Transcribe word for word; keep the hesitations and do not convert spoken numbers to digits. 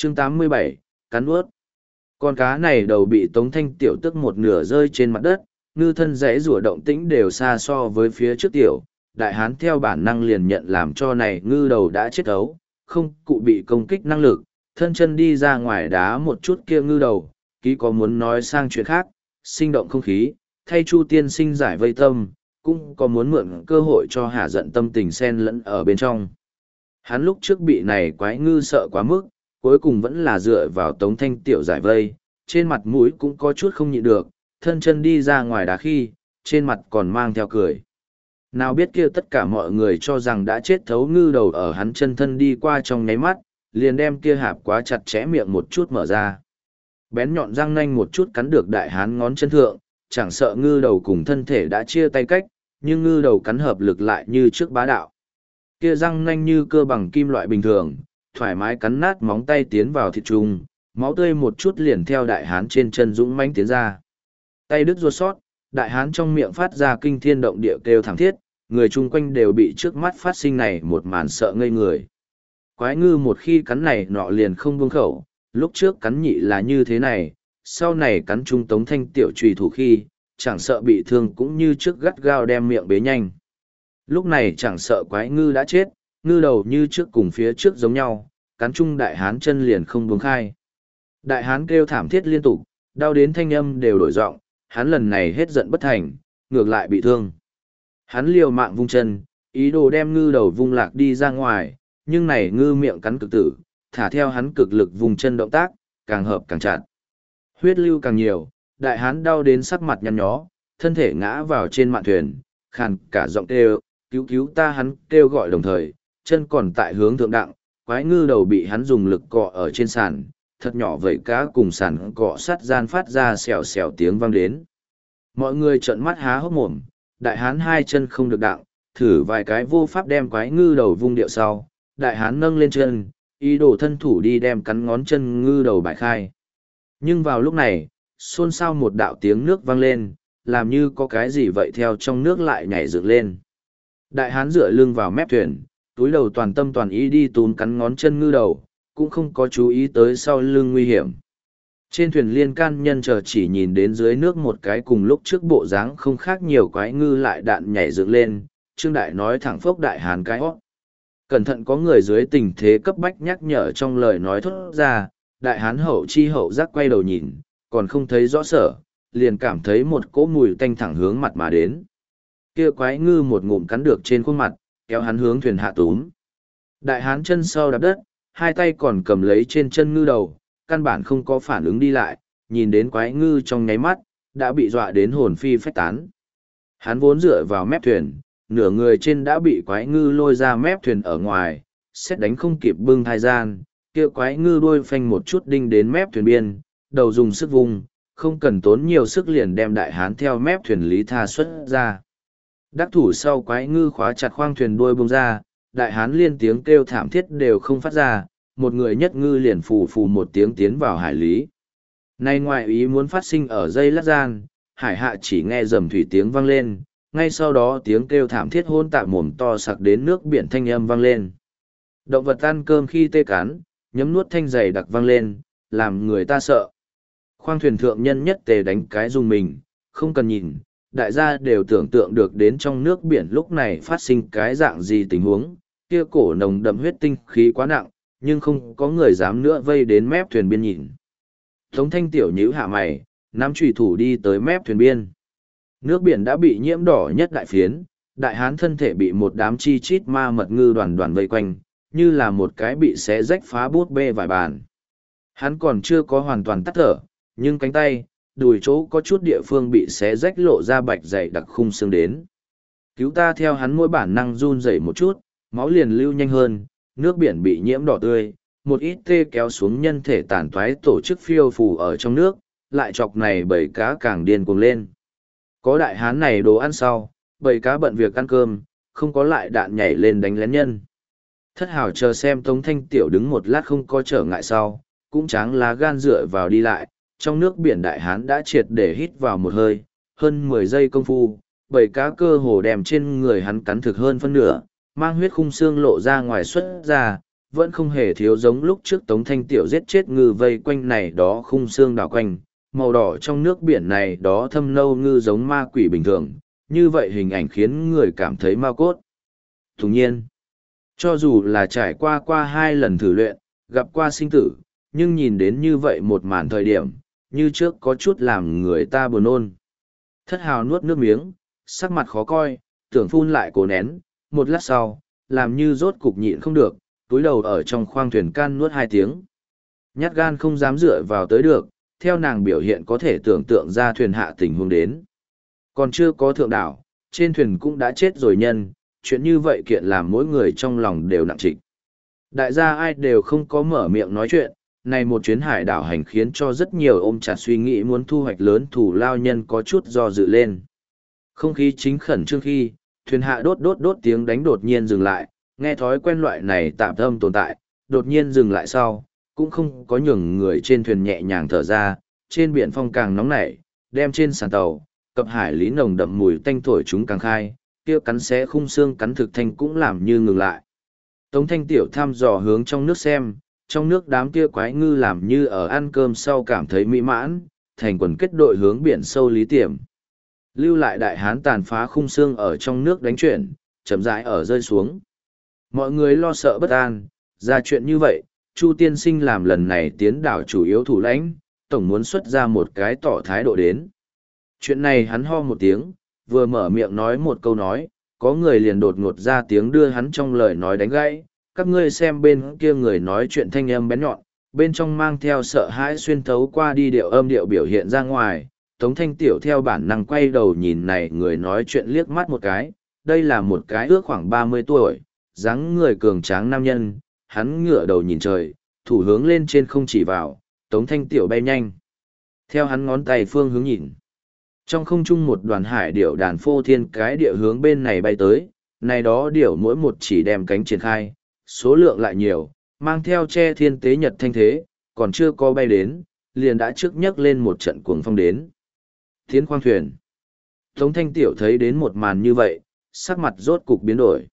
chương tám mươi bảy, cắn ướt. Con cá này đầu bị Tống Thanh Tiểu tức một nửa rơi trên mặt đất, ngư thân rẽ rủa động tĩnh đều xa so với phía trước tiểu. Đại hán theo bản năng liền nhận làm cho này ngư đầu đã chết ấu, không cụ bị công kích năng lực, thân chân đi ra ngoài đá một chút kia ngư đầu, ký có muốn nói sang chuyện khác, sinh động không khí, thay Chu tiên sinh giải vây tâm, cũng có muốn mượn cơ hội cho hạ giận tâm tình xen lẫn ở bên trong. Hắn lúc trước bị này quái ngư sợ quá mức, cuối cùng vẫn là dựa vào Tống Thanh Tiểu giải vây, trên mặt mũi cũng có chút không nhịn được, thân chân đi ra ngoài đá khi, trên mặt còn mang theo cười. Nào biết kia tất cả mọi người cho rằng đã chết thấu ngư đầu ở hắn chân thân đi qua trong nháy mắt, liền đem kia hạp quá chặt chẽ miệng một chút mở ra. Bén nhọn răng nanh một chút cắn được đại hán ngón chân thượng, chẳng sợ ngư đầu cùng thân thể đã chia tay cách, nhưng ngư đầu cắn hợp lực lại như trước bá đạo. Kia răng nanh như cơ bằng kim loại bình thường, thoải mái cắn nát móng tay tiến vào thịt trùng, máu tươi một chút liền theo đại hán trên chân dũng mãnh tiến ra. Tay đứt ruột sót, đại hán trong miệng phát ra kinh thiên động địa kêu thảm thiết, người chung quanh đều bị trước mắt phát sinh này một màn sợ ngây người. Quái ngư một khi cắn này nọ liền không buông khẩu, lúc trước cắn nhị là như thế này, sau này cắn trung Tống Thanh Tiểu trùy thủ khi, chẳng sợ bị thương cũng như trước gắt gao đem miệng bế nhanh. Lúc này chẳng sợ quái ngư đã chết, ngư đầu như trước cùng phía trước giống nhau, cắn trung đại hán chân liền không buông khai. Đại hán kêu thảm thiết liên tục, đau đến thanh âm đều đổi giọng, hắn lần này hết giận bất thành, ngược lại bị thương. Hắn liều mạng vung chân, ý đồ đem ngư đầu vung lạc đi ra ngoài, nhưng này ngư miệng cắn cực tử, thả theo hắn cực lực vùng chân động tác, càng hợp càng chặt. Huyết lưu càng nhiều, đại hán đau đến sắc mặt nhăn nhó, thân thể ngã vào trên mạn thuyền, khàn cả giọng kêu, cứu cứu ta hắn kêu gọi đồng thời, chân còn tại hướng thượng đặng, quái ngư đầu bị hắn dùng lực cọ ở trên sàn, thật nhỏ vẩy cá cùng sàn cọ sắt gian phát ra xèo xèo tiếng vang đến. Mọi người trợn mắt há hốc mồm, đại hán hai chân không được đặng, thử vài cái vô pháp đem quái ngư đầu vung điệu sau, đại hán nâng lên chân, ý đồ thân thủ đi đem cắn ngón chân ngư đầu bại khai. Nhưng vào lúc này, xôn xao một đạo tiếng nước vang lên, làm như có cái gì vậy theo trong nước lại nhảy dựng lên. Đại hán dựa lưng vào mép thuyền, túi đầu toàn tâm toàn ý đi túm cắn ngón chân ngư đầu, cũng không có chú ý tới sau lưng nguy hiểm. Trên thuyền liên can nhân chờ chỉ nhìn đến dưới nước một cái cùng lúc trước bộ dáng không khác nhiều quái ngư lại đạn nhảy dựng lên, Trương Đại nói thẳng phốc đại hán cái hót. Cẩn thận có người dưới tình thế cấp bách nhắc nhở trong lời nói thốt ra, đại hán hậu chi hậu giác quay đầu nhìn, còn không thấy rõ sở, liền cảm thấy một cỗ mùi tanh thẳng hướng mặt mà đến. Kia quái ngư một ngụm cắn được trên khuôn mặt, kéo hắn hướng thuyền hạ túm. Đại hán chân sau đạp đất, hai tay còn cầm lấy trên chân ngư đầu, căn bản không có phản ứng đi lại, nhìn đến quái ngư trong nháy mắt, đã bị dọa đến hồn phi phách tán. Hắn vốn dựa vào mép thuyền, nửa người trên đã bị quái ngư lôi ra mép thuyền ở ngoài, xét đánh không kịp bưng thai gian, kia quái ngư đuôi phanh một chút đinh đến mép thuyền biên, đầu dùng sức vùng, không cần tốn nhiều sức liền đem đại hán theo mép thuyền lý tha xuất ra. Đắc thủ sau quái ngư khóa chặt khoang thuyền đuôi bông ra, đại hán liên tiếng kêu thảm thiết đều không phát ra, một người nhất ngư liền phù phù một tiếng tiến vào hải lý. Nay ngoại ý muốn phát sinh ở dây lát gian, hải hạ chỉ nghe rầm thủy tiếng vang lên, ngay sau đó tiếng kêu thảm thiết hôn tạp mồm to sặc đến nước biển thanh âm vang lên. Động vật ăn cơm khi tê cán, nhấm nuốt thanh dày đặc vang lên, làm người ta sợ. Khoang thuyền thượng nhân nhất tề đánh cái dùng mình, không cần nhìn, đại gia đều tưởng tượng được đến trong nước biển lúc này phát sinh cái dạng gì tình huống, kia cổ nồng đậm huyết tinh khí quá nặng, nhưng không có người dám nữa vây đến mép thuyền biên nhìn. Tống Thanh Tiểu nhíu hạ mày, nắm chùy thủ đi tới mép thuyền biên. Nước biển đã bị nhiễm đỏ nhất đại phiến, đại hán thân thể bị một đám chi chít ma mật ngư đoàn đoàn vây quanh, như là một cái bị xé rách phá bút bê vài bàn. Hắn còn chưa có hoàn toàn tắt thở, nhưng cánh tay, đùi chỗ có chút địa phương bị xé rách lộ ra bạch dày đặc khung xương đến. Cứu ta theo hắn mỗi bản năng run rẩy một chút, máu liền lưu nhanh hơn, nước biển bị nhiễm đỏ tươi, một ít tê kéo xuống nhân thể tàn toái tổ chức phiêu phù ở trong nước, lại chọc này bầy cá càng điên cuồng lên. Có đại hán này đồ ăn sau, bầy cá bận việc ăn cơm, không có lại đạn nhảy lên đánh lén nhân. Thất hào chờ xem Tống Thanh Tiểu đứng một lát không có trở ngại sau, cũng tráng lá gan dựa vào đi lại, trong nước biển đại hán đã triệt để hít vào một hơi, hơn mười giây công phu, bầy cá cơ hồ đem trên người hắn cắn thực hơn phân nửa, mang huyết khung xương lộ ra ngoài xuất ra, vẫn không hề thiếu giống lúc trước Tống Thanh Tiểu giết chết ngư vây quanh này đó khung xương đảo quanh, màu đỏ trong nước biển này đó thâm nâu ngư giống ma quỷ bình thường, như vậy hình ảnh khiến người cảm thấy ma cốt. Thùng nhiên, cho dù là trải qua qua hai lần thử luyện, gặp qua sinh tử, nhưng nhìn đến như vậy một màn thời điểm, như trước có chút làm người ta buồn nôn. Thất hào nuốt nước miếng, sắc mặt khó coi, tưởng phun lại cố nén, một lát sau, làm như rốt cục nhịn không được, túi đầu ở trong khoang thuyền can nuốt hai tiếng. Nhát gan không dám dựa vào tới được, theo nàng biểu hiện có thể tưởng tượng ra thuyền hạ tình huống đến. Còn chưa có thượng đảo, trên thuyền cũng đã chết rồi nhân, chuyện như vậy kiện làm mỗi người trong lòng đều nặng trịch. Đại gia ai đều không có mở miệng nói chuyện, này một chuyến hải đảo hành khiến cho rất nhiều ôm chặt suy nghĩ muốn thu hoạch lớn thủ lao nhân có chút do dự lên. Không khí chính khẩn trương khi, thuyền hạ đốt đốt đốt tiếng đánh đột nhiên dừng lại, nghe thói quen loại này tạm âm tồn tại, đột nhiên dừng lại sau, cũng không có nhường người trên thuyền nhẹ nhàng thở ra, trên biển phong càng nóng nảy, đem trên sàn tàu, cập hải lý nồng đậm mùi tanh thổi chúng càng khai, kia cắn xé khung xương cắn thực thanh cũng làm như ngừng lại. Tống Thanh Tiểu thăm dò hướng trong nước xem, trong nước đám kia quái ngư làm như ở ăn cơm sau cảm thấy mỹ mãn, thành quần kết đội hướng biển sâu lý tiềm. Lưu lại đại hán tàn phá khung xương ở trong nước đánh chuyển, chậm rãi ở rơi xuống. Mọi người lo sợ bất an, ra chuyện như vậy, Chu tiên sinh làm lần này tiến đảo chủ yếu thủ lãnh, tổng muốn xuất ra một cái tỏ thái độ đến. Chuyện này hắn ho một tiếng, vừa mở miệng nói một câu nói, có người liền đột ngột ra tiếng đưa hắn trong lời nói đánh gãy. Các ngươi xem bên kia người nói chuyện thanh âm bén nhọn, bên trong mang theo sợ hãi xuyên thấu qua đi điệu âm điệu biểu hiện ra ngoài. Tống Thanh Tiểu theo bản năng quay đầu nhìn này người nói chuyện liếc mắt một cái, đây là một cái ước khoảng ba mươi tuổi, dáng người cường tráng nam nhân, hắn ngửa đầu nhìn trời, thủ hướng lên trên không chỉ vào, Tống Thanh Tiểu bay nhanh. Theo hắn ngón tay phương hướng nhìn. Trong không trung một đoàn hải điểu đàn phô thiên cái địa hướng bên này bay tới, này đó điểu mỗi một chỉ đem cánh triển khai, số lượng lại nhiều, mang theo che thiên tế nhật thanh thế, còn chưa có bay đến, liền đã trước nhấc lên một trận cuồng phong đến. Tiến khoang thuyền. Tống Thanh Tiểu thấy đến một màn như vậy, sắc mặt rốt cục biến đổi.